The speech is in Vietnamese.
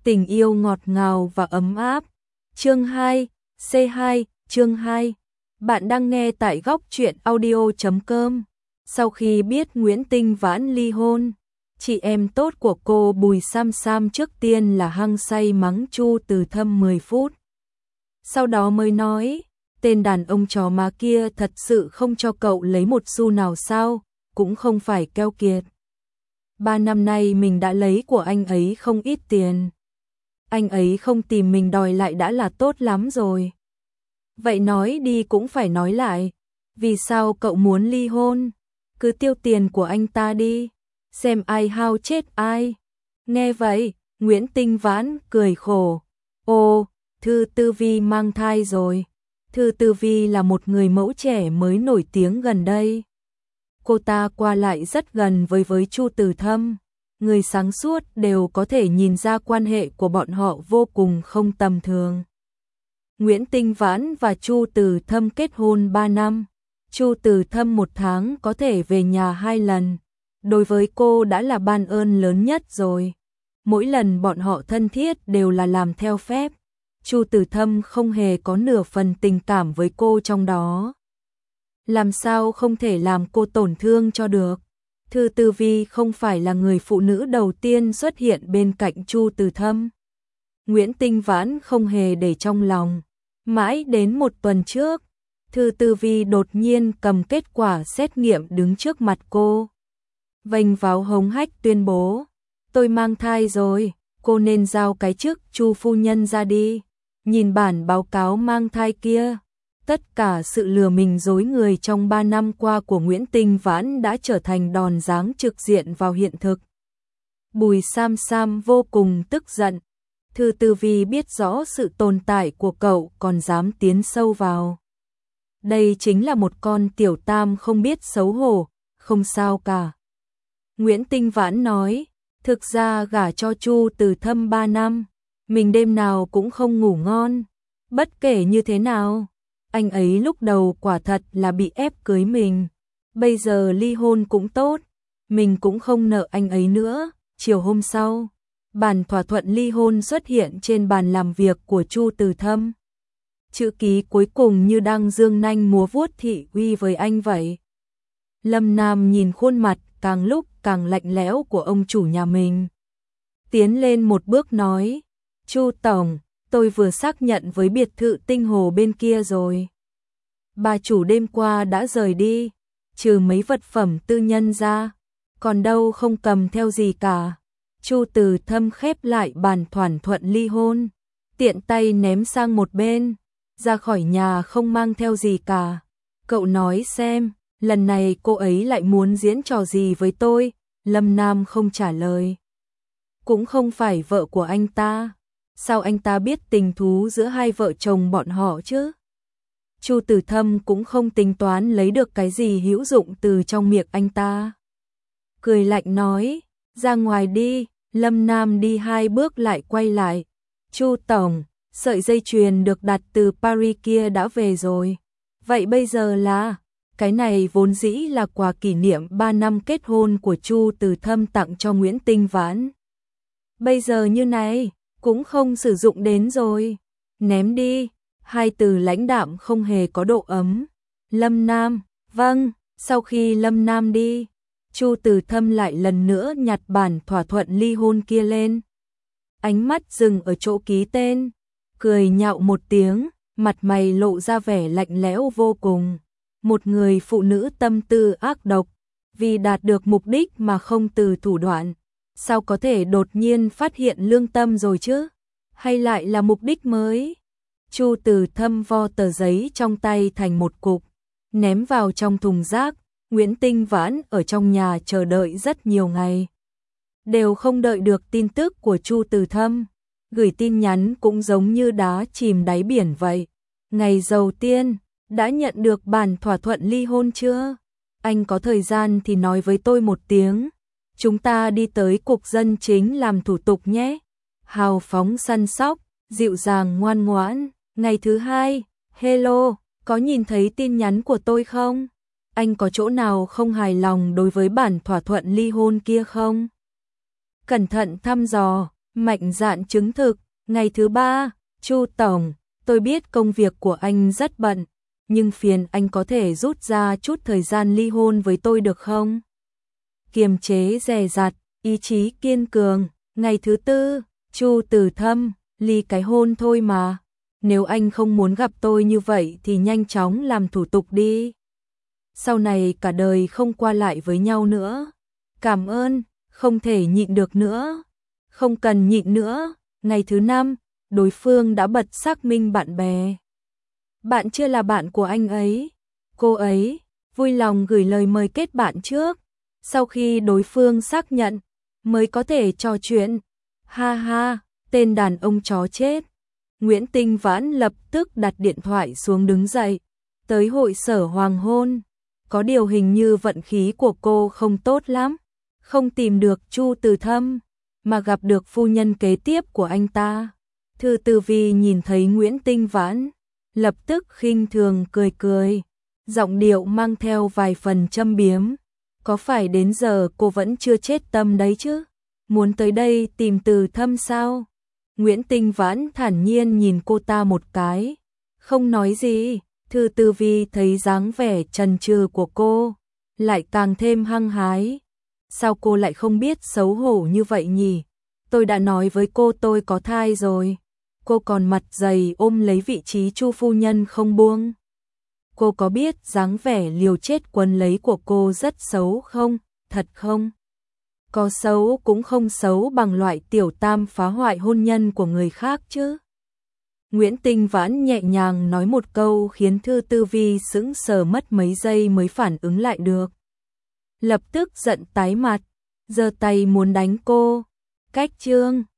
Tình yêu ngọt ngào và ấm áp. Chương 2, C2, chương 2. Bạn đang nghe tại góc truyện audio.com. Sau khi biết Nguyễn Tinh Vãn ly hôn, chị em tốt của cô Bùi Sam Sam trước tiên là hăng say mắng Chu Từ Thâm 10 phút. Sau đó mới nói, tên đàn ông chó má kia thật sự không cho cậu lấy một xu nào sao, cũng không phải keo kiệt. 3 năm nay mình đã lấy của anh ấy không ít tiền. Anh ấy không tìm mình đòi lại đã là tốt lắm rồi. Vậy nói đi cũng phải nói lại, vì sao cậu muốn ly hôn? Cứ tiêu tiền của anh ta đi, xem ai hao chết ai. Nghe vậy, Nguyễn Tinh Vãn cười khổ. Ô, Thư Tư Vi mang thai rồi. Thư Tư Vi là một người mẫu trẻ mới nổi tiếng gần đây. Cô ta qua lại rất gần với Chu Từ Thâm. Người sáng suốt đều có thể nhìn ra quan hệ của bọn họ vô cùng không tầm thường. Nguyễn Tinh Vãn và Chu Từ Thâm kết hôn 3 năm. Chu Từ Thâm 1 tháng có thể về nhà 2 lần. Đối với cô đã là ban ơn lớn nhất rồi. Mỗi lần bọn họ thân thiết đều là làm theo phép. Chu Từ Thâm không hề có nửa phần tình cảm với cô trong đó. Làm sao không thể làm cô tổn thương cho được. Thư Tư Vi không phải là người phụ nữ đầu tiên xuất hiện bên cạnh Chu Từ Thâm. Nguyễn Tinh Vãn không hề để trong lòng. Mãi đến 1 tuần trước, Thư Tư Vi đột nhiên cầm kết quả xét nghiệm đứng trước mặt cô. Vênh váo hống hách tuyên bố, tôi mang thai rồi, cô nên giao cái chức Chu phu nhân ra đi. Nhìn bản báo cáo mang thai kia, tất cả sự lừa mình dối người trong 3 năm qua của Nguyễn Tinh Vãn đã trở thành đòn giáng trực diện vào hiện thực. Bùi Sam Sam vô cùng tức giận. Thư Tư Vi biết rõ sự tồn tại của cậu còn dám tiến sâu vào. Đây chính là một con tiểu tam không biết xấu hổ, không sao cả. Nguyễn Tinh Vãn nói, thực ra gả cho Chu Từ Thâm 3 năm, mình đêm nào cũng không ngủ ngon. Bất kể như thế nào, anh ấy lúc đầu quả thật là bị ép cưới mình. Bây giờ ly hôn cũng tốt, mình cũng không nợ anh ấy nữa. Chiều hôm sau, bản thỏa thuận ly hôn xuất hiện trên bàn làm việc của Chu Từ Thâm. Chữ ký cuối cùng như đang dương nanh múa vuốt thị uy với anh vậy. Lâm Nam nhìn khuôn mặt càng lúc càng lạnh lẽo của ông chủ nhà mình. Tiến lên một bước nói, Chu Tổng, tôi vừa xác nhận với biệt thự Tinh Hồ bên kia rồi. Bà chủ đêm qua đã rời đi, trừ mấy vật phẩm tư nhân ra, còn đâu không cầm theo gì cả. Chu Từ Thâm khép lại bản thỏa thuận ly hôn, tiện tay ném sang một bên, ra khỏi nhà không mang theo gì cả. Cậu nói xem, lần này cô ấy lại muốn diễn trò gì với tôi? Lâm Nam không trả lời. Cũng không phải vợ của anh ta. Sao anh ta biết tình thú giữa hai vợ chồng bọn họ chứ? Chu Từ Thâm cũng không tính toán lấy được cái gì hữu dụng từ trong miệng anh ta. Cười lạnh nói, ra ngoài đi. Lâm Nam đi 2 bước lại quay lại. Chu Tổng, sợi dây chuyền được đặt từ Paris kia đã về rồi. Vậy bây giờ là, cái này vốn dĩ là quà kỷ niệm 3 năm kết hôn của Chu Từ Thâm tặng cho Nguyễn Tinh Vãn. Bây giờ như này, cũng không sử dụng đến rồi. Ném đi. 2 từ lãnh đạm không hề có độ ấm. Lâm Nam, vâng. Sau khi Lâm Nam đi, Chu Từ Thâm lại lần nữa nhặt bản thỏa thuận ly hôn kia lên. Ánh mắt dừng ở chỗ ký tên, cười nhạo một tiếng, mặt mày lộ ra vẻ lạnh lẽo vô cùng. Một người phụ nữ tâm tư ác độc, vì đạt được mục đích mà không từ thủ đoạn, sao có thể đột nhiên phát hiện lương tâm rồi chứ? Hay lại là mục đích mới? Chu Từ Thâm vo tờ giấy trong tay thành một cục, ném vào trong thùng rác. Nguyễn Tinh Vãn ở trong nhà chờ đợi rất nhiều ngày, đều không đợi được tin tức của Chu Từ Thâm. Gửi tin nhắn cũng giống như đá chìm đáy biển vậy. Ngày đầu tiên, đã nhận được bản thỏa thuận ly hôn chưa? Anh có thời gian thì nói với tôi một tiếng. Chúng ta đi tới cục dân chính làm thủ tục nhé. Hào phóng săn sóc, dịu dàng ngoan ngoãn. Ngày thứ 2, hello, có nhìn thấy tin nhắn của tôi không? Anh có chỗ nào không hài lòng đối với bản thỏa thuận ly hôn kia không? Cẩn thận thăm dò, mạnh dạn chứng thực. Ngày thứ 3, Chu Tổng, tôi biết công việc của anh rất bận, nhưng phiền anh có thể rút ra chút thời gian ly hôn với tôi được không? Kiềm chế dè dặt, ý chí kiên cường. Ngày thứ 4, Chu Từ Thâm, ly cái hôn thôi mà. Nếu anh không muốn gặp tôi như vậy thì nhanh chóng làm thủ tục đi. Sau này cả đời không qua lại với nhau nữa. Cảm ơn, không thể nhịn được nữa. Không cần nhịn nữa. Ngày thứ 5, đối phương đã bật xác minh bạn bè. Bạn chưa là bạn của anh ấy. Cô ấy vui lòng gửi lời mời kết bạn trước. Sau khi đối phương xác nhận, mới có thể trò chuyện. Ha ha, tên đàn ông chó chết. Nguyễn Tinh Vãn lập tức đặt điện thoại xuống đứng dậy. Tới hội sở hoàng hôn. Có điều hình như vận khí của cô không tốt lắm. Không tìm được Chu Từ Thâm, mà gặp được phu nhân kế tiếp của anh ta. Thư Tư Vi nhìn thấy Nguyễn Tinh Vãn, lập tức khinh thường cười cười. Giọng điệu mang theo vài phần châm biếm. Có phải đến giờ cô vẫn chưa chết tâm đấy chứ? Muốn tới đây tìm Từ Thâm sao? Nguyễn Tinh Vãn thản nhiên nhìn cô ta một cái, không nói gì. Thư Tư Vi thấy dáng vẻ chần chừ của cô, lại càng thêm hăng hái. Sao cô lại không biết xấu hổ như vậy nhỉ? Tôi đã nói với cô tôi có thai rồi. Cô còn mặt dày ôm lấy vị trí Chu phu nhân không buông. Cô có biết dáng vẻ liều chết quấn lấy của cô rất xấu không? Thật không? Có xấu cũng không xấu bằng loại tiểu tam phá hoại hôn nhân của người khác chứ. Nguyễn Tinh Vãn nhẹ nhàng nói một câu khiến Thư Tư Vi sững sờ mất mấy giây mới phản ứng lại được. Lập tức giận tái mặt, giơ tay muốn đánh cô. Cách chương